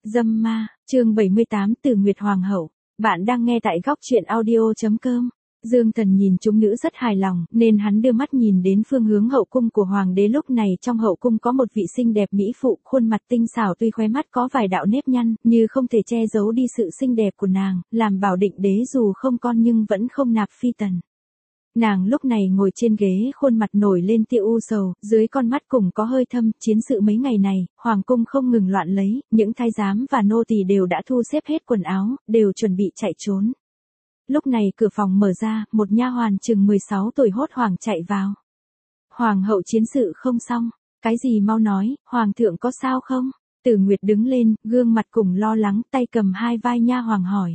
Dâm ma, chương 78 Từ Nguyệt Hoàng hậu. Bạn đang nghe tại góc truyện audio.com. Dương Thần nhìn chúng nữ rất hài lòng, nên hắn đưa mắt nhìn đến phương hướng hậu cung của hoàng đế. Lúc này trong hậu cung có một vị xinh đẹp mỹ phụ, khuôn mặt tinh xảo, tuy khóe mắt có vài đạo nếp nhăn, như không thể che giấu đi sự xinh đẹp của nàng, làm Bảo Định đế dù không con nhưng vẫn không nạp phi tần. Nàng lúc này ngồi trên ghế, khuôn mặt nổi lên tia u sầu, dưới con mắt cùng có hơi thâm. Chiến sự mấy ngày này, hoàng cung không ngừng loạn lấy, những thái giám và nô tỳ đều đã thu xếp hết quần áo, đều chuẩn bị chạy trốn. Lúc này cửa phòng mở ra, một nha hoàn chừng 16 tuổi hốt hoảng chạy vào. Hoàng hậu, chiến sự không xong. Cái gì, mau nói, hoàng thượng có sao không? Từ Nguyệt đứng lên, gương mặt cùng lo lắng, tay cầm hai vai nha hoàng hỏi.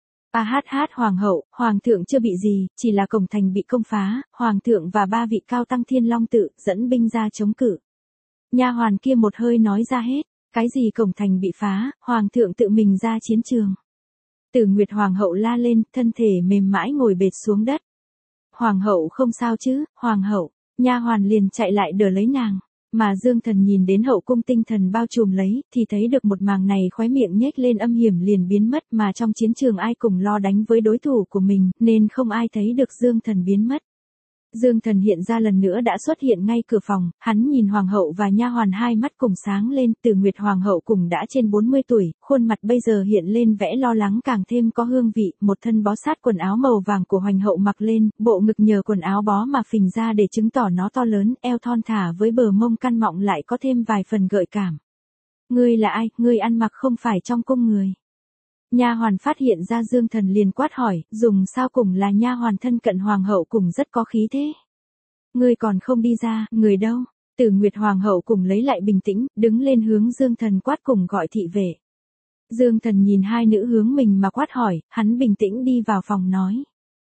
Hoàng hậu, hoàng thượng chưa bị gì, chỉ là cổng thành bị công phá, hoàng thượng và 3 vị cao tăng Thiên Long tự dẫn binh ra chống cự. Nha hoàn kia một hơi nói ra hết. Cái gì cổng thành bị phá, hoàng thượng tự mình ra chiến trường. Từ Nguyệt hoàng hậu la lên, thân thể mềm mãi ngồi bệt xuống đất. Hoàng hậu không sao chứ, hoàng hậu. Nha hoàn liền chạy lại đỡ lấy nàng. Mà Dương Thần nhìn đến hậu cung tinh thần bao trùm lấy, thì thấy được một màng này, khóe miệng nhếch lên âm hiểm liền biến mất. Mà trong chiến trường ai cùng lo đánh với đối thủ của mình, nên không ai thấy được Dương Thần biến mất. Dương Thần hiện ra lần nữa đã xuất hiện ngay cửa phòng, hắn nhìn hoàng hậu và nha hoàn, hai mắt cùng sáng lên. Từ Nguyệt hoàng hậu cùng đã trên 40 tuổi, khuôn mặt bây giờ hiện lên vẻ lo lắng càng thêm có hương vị. Một thân bó sát quần áo màu vàng của hoàng hậu mặc lên, bộ ngực nhờ quần áo bó mà phình ra để chứng tỏ nó to lớn, eo thon thả với bờ mông căn mọng lại có thêm vài phần gợi cảm. Ngươi là ai, ngươi ăn mặc không phải trong cung người. Nha hoàn phát hiện ra Dương Thần liền quát hỏi, dùng sao cùng là nha hoàn thân cận hoàng hậu cùng rất có khí thế. Ngươi còn không đi ra, người đâu? Từ Nguyệt hoàng hậu cùng lấy lại bình tĩnh, đứng lên hướng Dương Thần quát cùng gọi thị vệ. Dương Thần nhìn hai nữ hướng mình mà quát hỏi, hắn bình tĩnh đi vào phòng nói.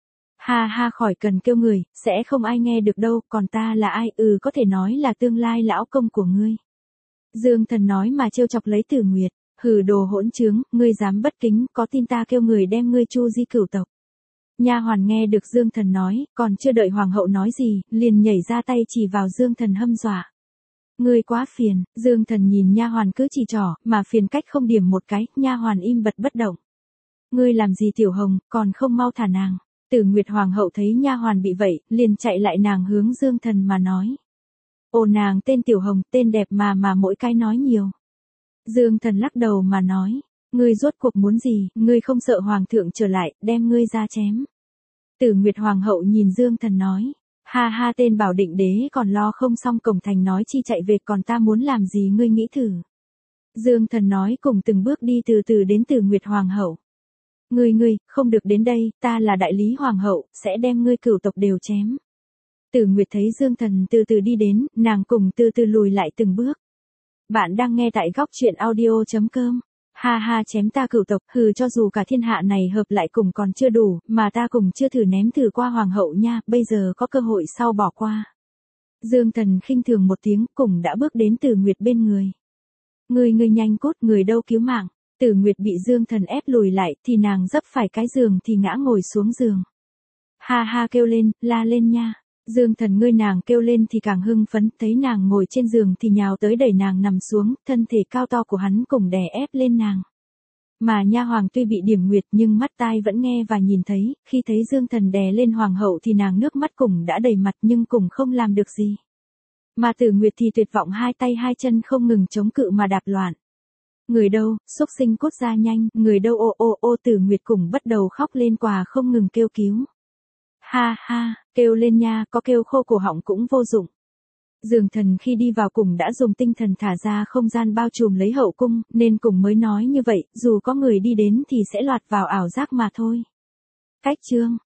Ha, khỏi cần kêu người, sẽ không ai nghe được đâu, còn ta là ai, có thể nói là tương lai lão công của ngươi. Dương Thần nói mà trêu chọc lấy Từ Nguyệt. Hừ, đồ hỗn trướng, ngươi dám bất kính, có tin ta kêu người đem ngươi chu di cửu tộc. Nha hoàn nghe được Dương Thần nói, còn chưa đợi hoàng hậu nói gì, liền nhảy ra tay chỉ vào Dương Thần hâm dọa. Ngươi quá phiền. Dương Thần nhìn nha hoàn cứ chỉ trỏ, mà phiền cách không điểm một cái. Nha hoàn im bặt bất động. Ngươi làm gì Tiểu Hồng, còn không mau thả nàng. Từ Nguyệt hoàng hậu thấy nha hoàn bị vậy, liền chạy lại nàng hướng Dương Thần mà nói. Ồ, nàng tên Tiểu Hồng, tên đẹp mà mỗi cái nói nhiều. Dương Thần lắc đầu mà nói, ngươi rốt cuộc muốn gì, ngươi không sợ hoàng thượng trở lại, đem ngươi ra chém. Từ Nguyệt hoàng hậu nhìn Dương Thần nói, ha, tên Bảo Định đế còn lo không xong cổng thành nói chi chạy về, còn ta muốn làm gì ngươi nghĩ thử. Dương Thần nói cùng từng bước đi từ từ đến Từ Nguyệt hoàng hậu. Ngươi, không được đến đây, ta là đại lý hoàng hậu, sẽ đem ngươi cửu tộc đều chém. Từ Nguyệt thấy Dương Thần từ từ đi đến, nàng cùng từ từ lùi lại từng bước. Bạn đang nghe tại góc truyện audio.com. Ha, chém ta cửu tộc, cho dù cả thiên hạ này hợp lại cùng còn chưa đủ, mà ta cùng chưa thử ném thử qua hoàng hậu nha, bây giờ có cơ hội sau bỏ qua. Dương Thần khinh thường một tiếng, cùng đã bước đến Từ Nguyệt bên người. Ngươi nhanh cút, người đâu cứu mạng. Từ Nguyệt bị Dương Thần ép lùi lại, thì nàng dấp phải cái giường thì ngã ngồi xuống giường. Ha, kêu lên, la lên nha. Dương Thần ngươi, nàng kêu lên thì càng hưng phấn, thấy nàng ngồi trên giường thì nhào tới đẩy nàng nằm xuống, thân thể cao to của hắn cùng đè ép lên nàng. Mà nha hoàng tuy bị điểm nguyệt nhưng mắt tai vẫn nghe và nhìn thấy, khi thấy Dương Thần đè lên hoàng hậu thì nàng nước mắt cùng đã đầy mặt nhưng cùng không làm được gì. Mà Từ Nguyệt thì tuyệt vọng, hai tay hai chân không ngừng chống cự mà đạp loạn. Người đâu, xúc sinh cút ra nhanh, người đâu, ô, Từ Nguyệt cùng bắt đầu khóc lên quà không ngừng kêu cứu. Ha, kêu lên nha, có kêu khô cổ họng cũng vô dụng. Dương Thần khi đi vào cùng đã dùng tinh thần thả ra không gian bao trùm lấy hậu cung, nên cùng mới nói như vậy, dù có người đi đến thì sẽ lọt vào ảo giác mà thôi. Cách chương